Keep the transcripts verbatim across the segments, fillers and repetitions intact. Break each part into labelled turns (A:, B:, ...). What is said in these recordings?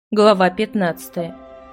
A: Глава пятнадцатая.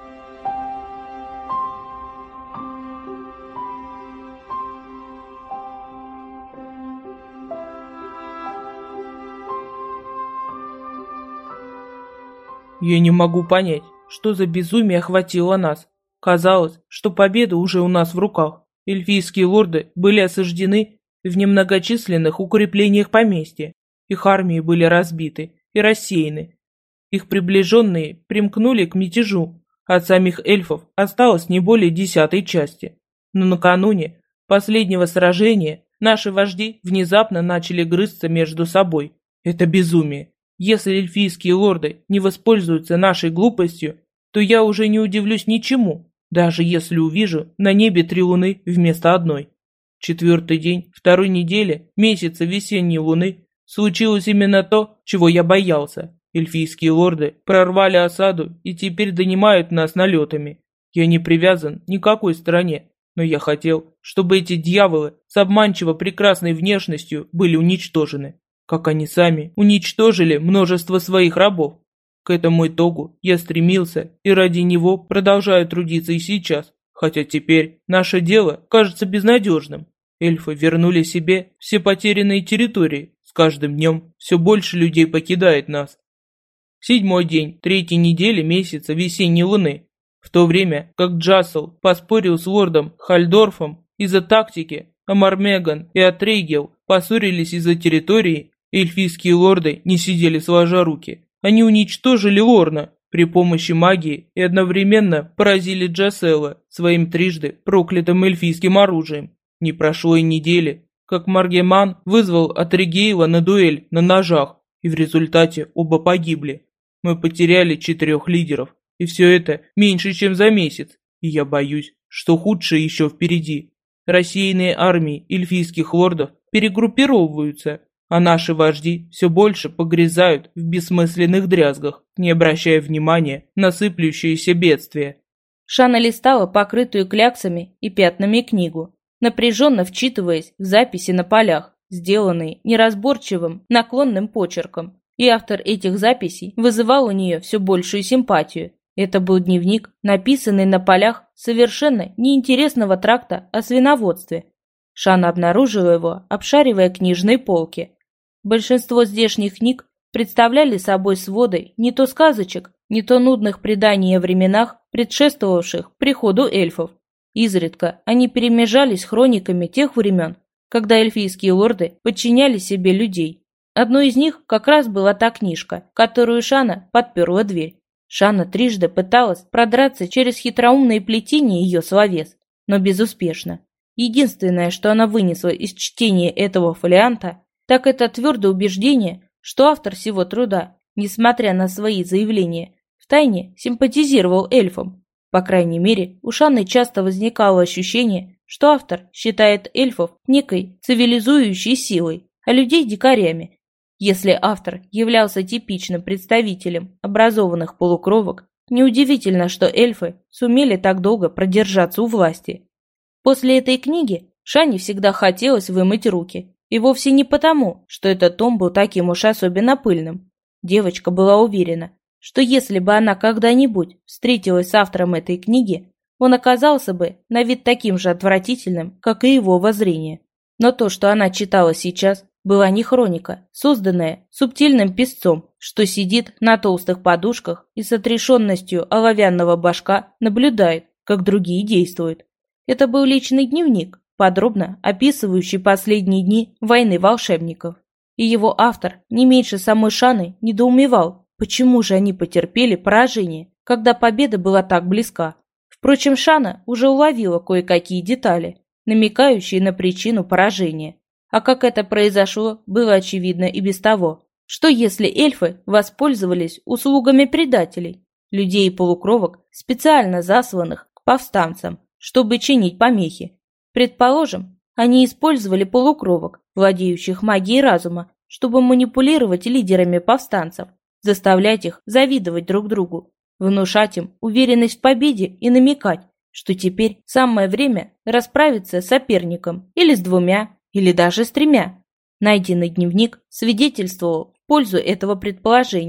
B: Я не могу понять, что за безумие охватило нас. Казалось, что победа уже у нас в руках. Эльфийские лорды были осаждены в немногочисленных укреплениях поместья. Их армии были разбиты и рассеяны. Их приближенные примкнули к мятежу. От самих эльфов осталось не более десятой части. Но накануне последнего сражения наши вожди внезапно начали грызться между собой. Это безумие. Если эльфийские лорды не воспользуются нашей глупостью, то я уже не удивлюсь ничему, даже если увижу на небе три луны вместо одной. Четвертый день второй недели месяца весенней луны случилось именно то, чего я боялся. Эльфийские лорды прорвали осаду и теперь донимают нас налетами. Я не привязан ни к какой стране, но я хотел, чтобы эти дьяволы с обманчиво прекрасной внешностью были уничтожены, как они сами уничтожили множество своих рабов. К этому итогу я стремился и ради него продолжаю трудиться и сейчас, хотя теперь наше дело кажется безнадежным. Эльфы вернули себе все потерянные территории, с каждым днем все больше людей покидает нас. Седьмой день третьей недели месяца весенней луны. В то время, как Джассел поспорил с лордом Хальдорфом из-за тактики, а Мармеган и Атрейгел поссорились из-за территории, эльфийские лорды не сидели сложа руки. Они уничтожили Лорна при помощи магии и одновременно поразили Джассела своим трижды проклятым эльфийским оружием. Не прошло и недели, как Маргеман вызвал Атригейла на дуэль на ножах, и в результате оба погибли. Мы потеряли четырех лидеров, и все это меньше, чем за месяц, и я боюсь, что худшее еще впереди. Рассеянные армии эльфийских лордов перегруппировываются, а наши вожди все больше погрязают в бессмысленных дрязгах, не обращая внимания на сыплющиеся бедствия.
A: Шана листала покрытую кляксами и пятнами книгу, напряженно вчитываясь в записи на полях, сделанные неразборчивым наклонным почерком. И автор этих записей вызывал у нее все большую симпатию. Это был дневник, написанный на полях совершенно неинтересного тракта о свиноводстве. Шана обнаружила его, обшаривая книжные полки. Большинство здешних книг представляли собой своды не то сказочек, не то нудных преданий о временах, предшествовавших приходу эльфов. Изредка они перемежались хрониками тех времен, когда эльфийские лорды подчиняли себе людей. Одной из них как раз была та книжка, которую Шана подперла дверь. Шана трижды пыталась продраться через хитроумные плетения ее словес, но безуспешно. Единственное, что она вынесла из чтения этого фолианта, так это твердое убеждение, что автор всего труда, несмотря на свои заявления, втайне симпатизировал эльфам. По крайней мере, у Шаны часто возникало ощущение, что автор считает эльфов некой цивилизующей силой, а людей дикарями. Если автор являлся типичным представителем образованных полукровок, неудивительно, что эльфы сумели так долго продержаться у власти. После этой книги Шане всегда хотелось вымыть руки, и вовсе не потому, что этот том был таким уж особенно пыльным. Девочка была уверена, что если бы она когда-нибудь встретилась с автором этой книги, он оказался бы на вид таким же отвратительным, как и его воззрение. Но то, что она читала сейчас, была не хроника, созданная субтильным писцом, что сидит на толстых подушках и с отрешенностью оловянного башка наблюдает, как другие действуют. Это был личный дневник, подробно описывающий последние дни войны волшебников. И его автор, не меньше самой Шаны, недоумевал, почему же они потерпели поражение, когда победа была так близка. Впрочем, Шана уже уловила кое-какие детали, намекающие на причину поражения. А как это произошло, было очевидно и без того. Что если эльфы воспользовались услугами предателей, людей и полукровок, специально засланных к повстанцам, чтобы чинить помехи? Предположим, они использовали полукровок, владеющих магией разума, чтобы манипулировать лидерами повстанцев, заставлять их завидовать друг другу, внушать им уверенность в победе и намекать, что теперь самое время расправиться с соперником или с двумя, или даже с тремя. Найденный дневник свидетельствовал в пользу этого предположения.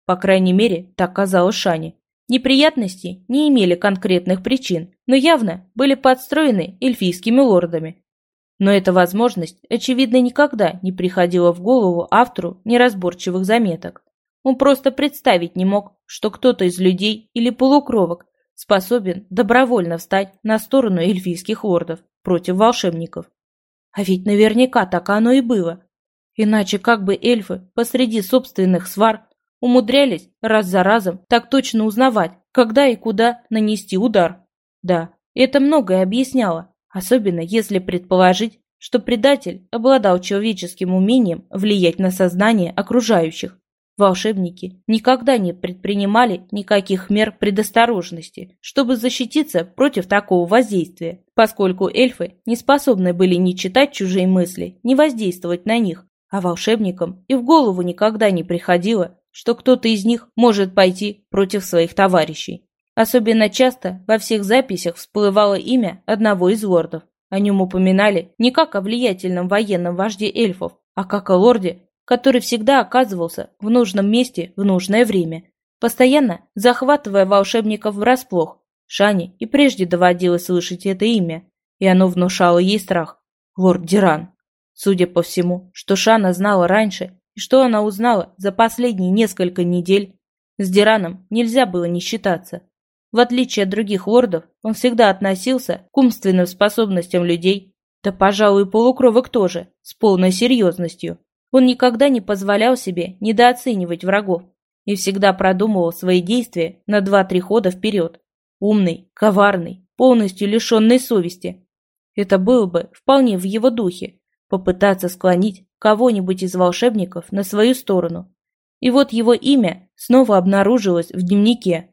A: По крайней мере, так казалось Шане. Неприятности не имели конкретных причин, но явно были подстроены эльфийскими лордами. Но эта возможность, очевидно, никогда не приходила в голову автору неразборчивых заметок. Он просто представить не мог, что кто-то из людей или полукровок способен добровольно встать на сторону эльфийских лордов против волшебников. А ведь наверняка так оно и было. Иначе как бы эльфы посреди собственных свар умудрялись раз за разом так точно узнавать, когда и куда нанести удар. Да, это многое объясняло, особенно если предположить, что предатель обладал человеческим умением влиять на сознание окружающих. Волшебники никогда не предпринимали никаких мер предосторожности, чтобы защититься против такого воздействия, поскольку эльфы не способны были ни читать чужие мысли, ни воздействовать на них, а волшебникам и в голову никогда не приходило, что кто-то из них может пойти против своих товарищей. Особенно часто во всех записях всплывало имя одного из лордов. О нем упоминали не как о влиятельном военном вожде эльфов, а как о лорде, который всегда оказывался в нужном месте в нужное время, постоянно захватывая волшебников врасплох. Шане и прежде доводилось слышать это имя, и оно внушало ей страх. Лорд Диран. Судя по всему, что Шана знала раньше, и что она узнала за последние несколько недель, с Дираном нельзя было не считаться. В отличие от других лордов, он всегда относился к умственным способностям людей, да, пожалуй, и полукровок тоже, с полной серьезностью. Он никогда не позволял себе недооценивать врагов и всегда продумывал свои действия на два-три хода вперед. Умный, коварный, полностью лишенный совести. Это было бы вполне в его духе – попытаться склонить кого-нибудь из волшебников на свою сторону. И вот его имя снова обнаружилось в дневнике.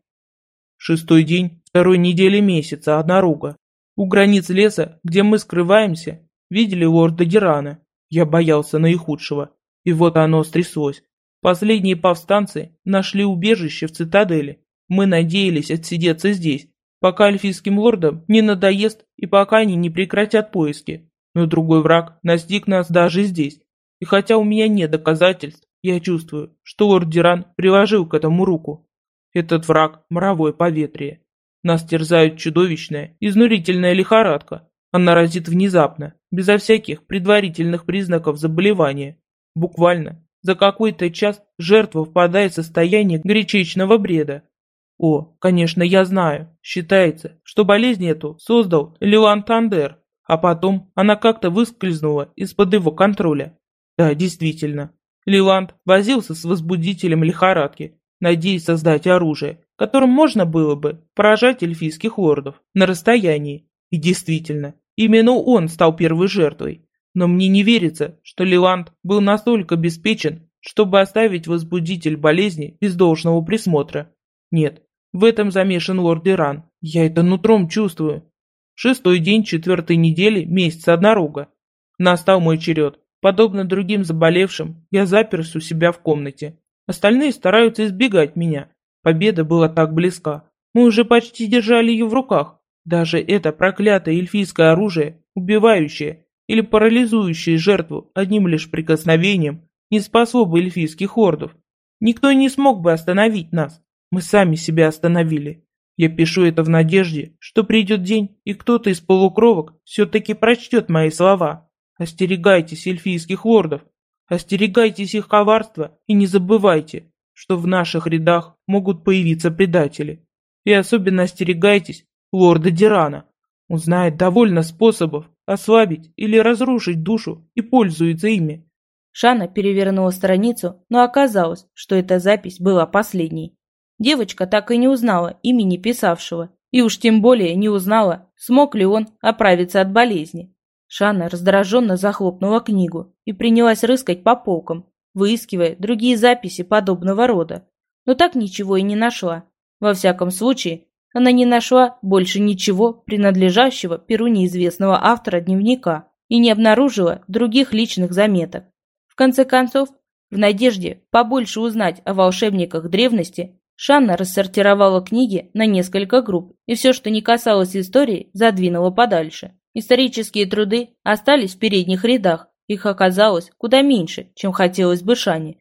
B: Шестой день второй недели месяца, однорога. У границ леса, где мы скрываемся, видели лорда Дирана. Я боялся наихудшего. И вот оно стряслось. Последние повстанцы нашли убежище в цитадели. Мы надеялись отсидеться здесь, пока эльфийским лордам не надоест и пока они не прекратят поиски. Но другой враг настиг нас даже здесь. И хотя у меня нет доказательств, я чувствую, что лорд Диран приложил к этому руку. Этот враг – моровое поветрие. Нас терзает чудовищная, изнурительная лихорадка. Она разит внезапно, безо всяких предварительных признаков заболевания. Буквально за какой-то час жертва впадает в состояние горячечного бреда. О, конечно, я знаю. Считается, что болезнь эту создал Лилан Тандер, а потом она как-то выскользнула из-под его контроля. Да, действительно. Лиланд возился с возбудителем лихорадки, надеясь создать оружие, которым можно было бы поражать эльфийских лордов на расстоянии. И действительно, именно он стал первой жертвой. Но мне не верится, что Лиланд был настолько обеспечен, чтобы оставить возбудитель болезни без должного присмотра. Нет, в этом замешан лорд Диран. Я это нутром чувствую. Шестой день четвертой недели месяца однорога. Настал мой черед. Подобно другим заболевшим, я заперся у себя в комнате. Остальные стараются избегать меня. Победа была так близка. Мы уже почти держали ее в руках. Даже это проклятое эльфийское оружие, убивающее или парализующее жертву одним лишь прикосновением, не спасло бы эльфийских лордов. Никто не смог бы остановить нас. Мы сами себя остановили. Я пишу это в надежде, что придет день, и кто-то из полукровок все-таки прочтет мои слова. Остерегайтесь эльфийских лордов, остерегайтесь их коварства и не забывайте, что в наших рядах могут появиться предатели. И особенно остерегайтесь лорда Дирана. Он знает довольно способов ослабить или разрушить душу и пользуется ими.
A: Шана перевернула страницу, но оказалось, что эта запись была последней. Девочка так и не узнала имени писавшего, и уж тем более не узнала, смог ли он оправиться от болезни. Шана раздраженно захлопнула книгу и принялась рыскать по полкам, выискивая другие записи подобного рода. Но так ничего и не нашла. Во всяком случае, она не нашла больше ничего, принадлежащего перу неизвестного автора дневника, и не обнаружила других личных заметок. В конце концов, в надежде побольше узнать о волшебниках древности, Шанна рассортировала книги на несколько групп, и все, что не касалось истории, задвинула подальше. Исторические труды остались в передних рядах, их оказалось куда меньше, чем хотелось бы Шане. В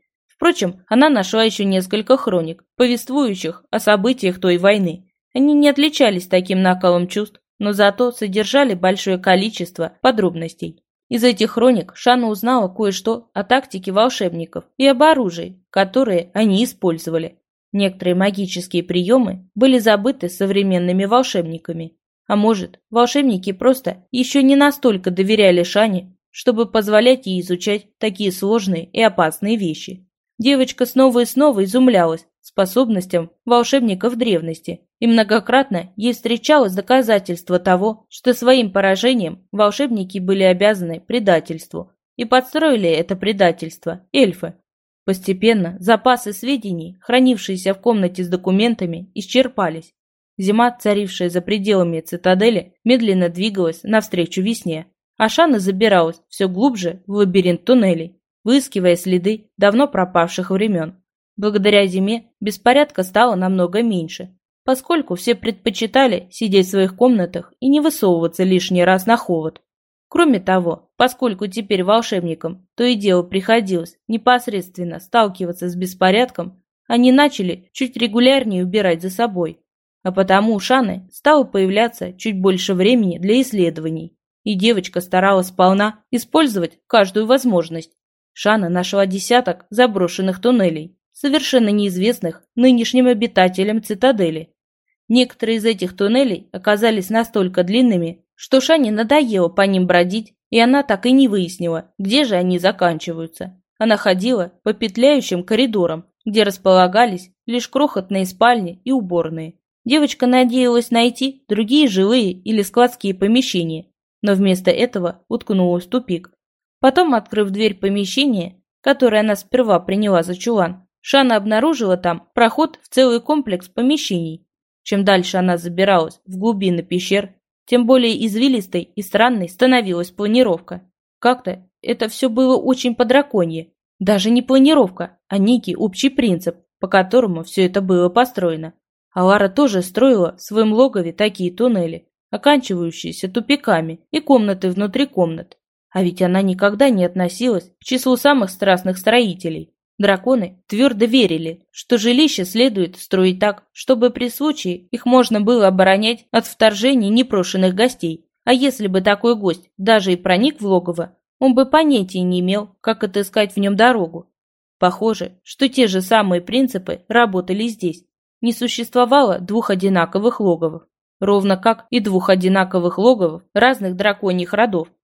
A: Впрочем, она нашла еще несколько хроник, повествующих о событиях той войны. Они не отличались таким накалом чувств, но зато содержали большое количество подробностей. Из этих хроник Шана узнала кое-что о тактике волшебников и об оружии, которые они использовали. Некоторые магические приемы были забыты современными волшебниками. А может, волшебники просто еще не настолько доверяли Шане, чтобы позволять ей изучать такие сложные и опасные вещи. Девочка снова и снова изумлялась способностям волшебников древности, и многократно ей встречалось доказательство того, что своим поражением волшебники были обязаны предательству, и подстроили это предательство эльфы. Постепенно запасы сведений, хранившиеся в комнате с документами, исчерпались. Зима, царившая за пределами цитадели, медленно двигалась навстречу весне, а Шана забиралась все глубже в лабиринт туннелей, выискивая следы давно пропавших времен. Благодаря зиме беспорядка стало намного меньше, поскольку все предпочитали сидеть в своих комнатах и не высовываться лишний раз на холод. Кроме того, поскольку теперь волшебникам то и дело приходилось непосредственно сталкиваться с беспорядком, они начали чуть регулярнее убирать за собой. А потому у Шаны стало появляться чуть больше времени для исследований, и девочка старалась сполна использовать каждую возможность. Шана нашла десяток заброшенных туннелей, совершенно неизвестных нынешним обитателям цитадели. Некоторые из этих туннелей оказались настолько длинными, что Шане надоело по ним бродить, и она так и не выяснила, где же они заканчиваются. Она ходила по петляющим коридорам, где располагались лишь крохотные спальни и уборные. Девочка надеялась найти другие жилые или складские помещения, но вместо этого уткнулась в тупик. Потом, открыв дверь помещения, которое она сперва приняла за чулан, Шана обнаружила там проход в целый комплекс помещений. Чем дальше она забиралась в глубины пещер, тем более извилистой и странной становилась планировка. Как-то это все было очень по-драконье. Даже не планировка, а некий общий принцип, по которому все это было построено. А Лара тоже строила в своем логове такие туннели, оканчивающиеся тупиками, и комнаты внутри комнат. А ведь она никогда не относилась к числу самых страстных строителей. Драконы твердо верили, что жилища следует строить так, чтобы при случае их можно было оборонять от вторжений непрошенных гостей. А если бы такой гость даже и проник в логово, он бы понятия не имел, как отыскать в нем дорогу. Похоже, что те же самые принципы работали здесь. Не существовало двух одинаковых логовов, ровно как и двух одинаковых логовов разных драконьих родов.